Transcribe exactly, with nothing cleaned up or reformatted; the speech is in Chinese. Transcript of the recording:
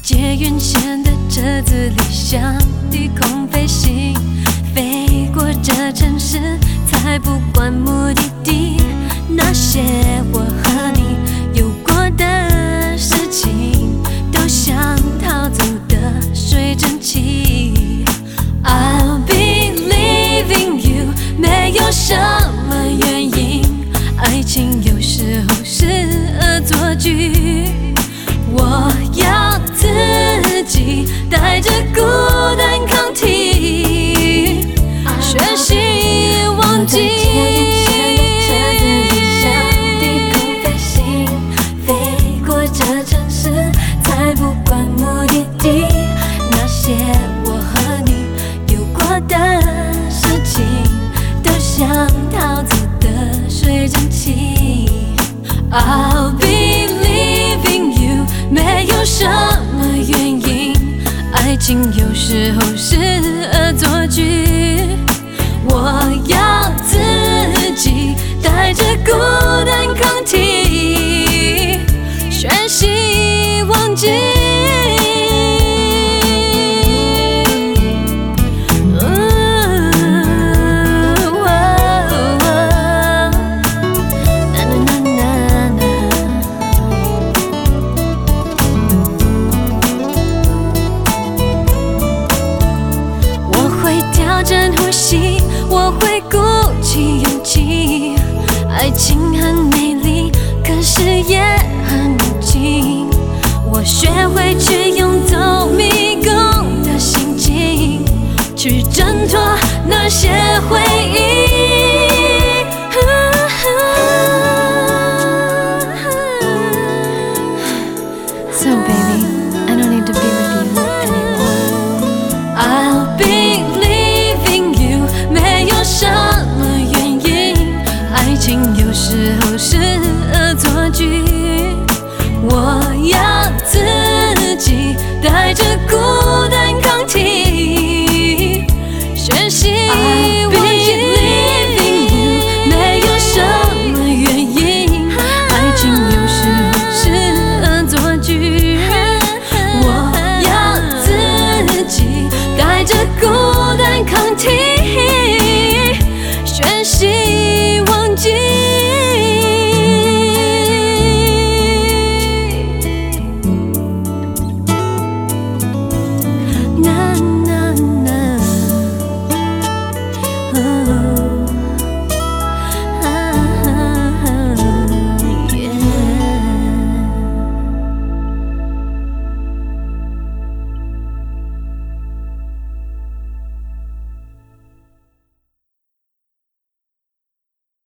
捷运线的车子里向低空飞行，飞过这城市，才不管目的地。那些我和你有过的事情，都像逃走的水蒸气。I'll be leaving you， 没有什么原因，爱情有时候是恶作剧。我要自己带着孤单抗体，学习忘记。这城市才不管目的地，那些我和你有过的事情，都像逃走的水蒸气。I'll be leaving you， 没有什么原因，爱情有时候是恶作剧。我要自己带着孤单抗体，学习忘记。我会调整呼吸，我会鼓起勇气。爱情很美丽，可是也很无情。我学会去用走迷宫的心境，去挣脱那些回忆。So baby, I don't need to be with you anymore. I'll be leaving you， 没有什么原因，爱情有时候是恶作剧。我要自己带着孤单抗体，学习。